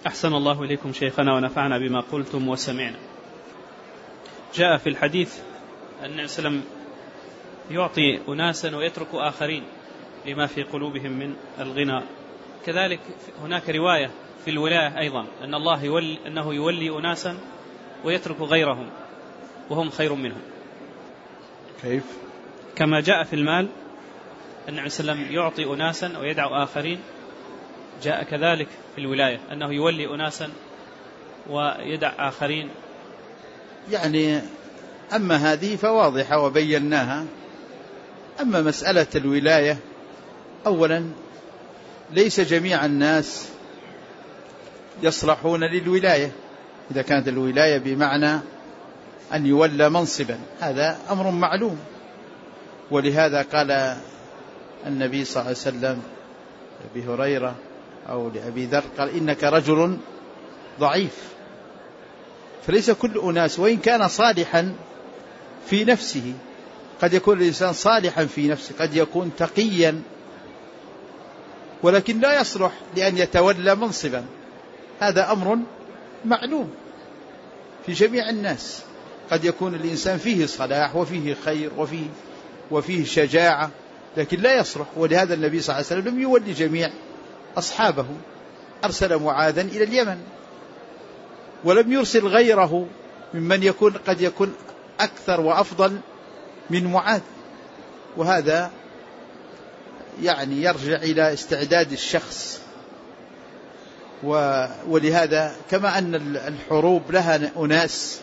أحسن الله إليكم شيخنا ونفعنا بما قلتم وسمعنا. جاء في الحديث أن النبي صلى الله عليه وسلم يعطي أناسا ويترك آخرين لما في قلوبهم من الغنى. كذلك هناك رواية في الولاية أيضا أن الله أنه يولي أناسا ويترك غيرهم وهم خير منهم. كيف؟ كما جاء في المال أن النبي صلى الله عليه وسلم يعطي أناسا ويدع آخرين، جاء كذلك في الولاية أنه يولي أناسا ويدع آخرين. يعني أما هذه فواضحة وبيناها. أما مسألة الولاية، أولا ليس جميع الناس يصلحون للولاية. إذا كانت الولاية بمعنى أن يولى منصبا، هذا أمر معلوم. ولهذا قال النبي صلى الله عليه وسلم لأبي هريرة أو لأبي ذر قال: إنك رجل ضعيف. فليس كل أناس وإن كان صالحا في نفسه، قد يكون الإنسان صالحا في نفسه، قد يكون تقيا، ولكن لا يصلح لأن يتولى منصبا. هذا أمر معلوم في جميع الناس. قد يكون الإنسان فيه صلاح وفيه خير وفيه شجاعة، لكن لا يصلح. ولهذا النبي صلى الله عليه وسلم لم يولي جميع أصحابه، أرسل معاذا إلى اليمن، ولم يرسل غيره ممن قد يكون أكثر وأفضل من معاذ. وهذا يعني يرجع إلى استعداد الشخص. ولهذا كما أن الحروب لها أناس،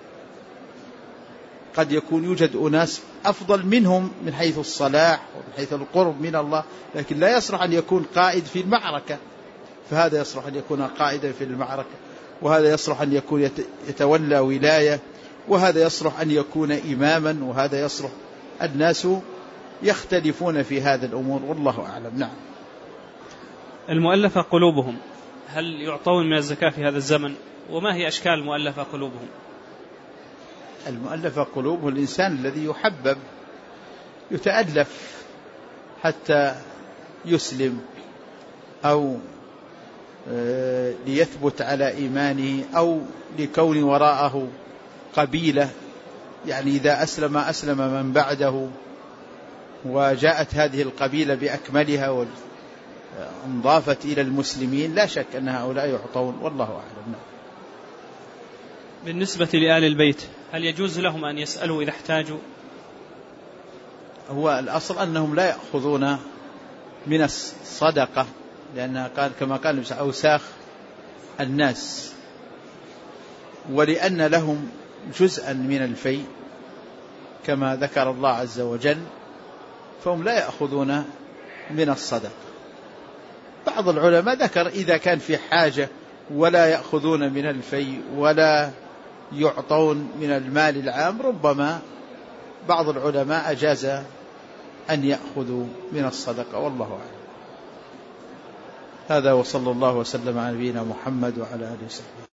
قد يكون يوجد أناس أفضل منهم من حيث الصلاح ومن حيث القرب من الله، لكن لا يصلح أن يكون قائد في المعركة. فهذا يصلح أن يكون قائدا في المعركة، وهذا يصلح أن يكون يتولى ولاية، وهذا يصلح أن يكون إماما، وهذا يصلح. الناس يختلفون في هذا الأمور، والله أعلم. نعم. المؤلفة قلوبهم، هل يعطون من الزكاة في هذا الزمن؟ وما هي أشكال المؤلفة قلوبهم؟ المؤلفة قلوبه الإنسان الذي يحبب، يتألف حتى يسلم، أو ليثبت على إيمانه، أو لكون وراءه قبيلة، يعني إذا أسلم من بعده وجاءت هذه القبيلة بأكملها وانضافت إلى المسلمين، لا شك أن هؤلاء يعطون، والله أعلم. بالنسبة لآل البيت، هل يجوز لهم أن يسألوا إذا احتاجوا؟ هو الأصل أنهم لا يأخذون من الصدقة، لأنها قال كما قال أوساخ الناس، ولأن لهم جزءا من الفيء كما ذكر الله عز وجل، فهم لا يأخذون من الصدقة. بعض العلماء ذكر إذا كان في حاجة ولا يأخذون من الفيء ولا يعطون من المال العام، ربما بعض العلماء أجاز أن يأخذوا من الصدقة، والله أعلم. هذا وصلى الله وسلم على نبينا محمد وعلى آله وصحبه.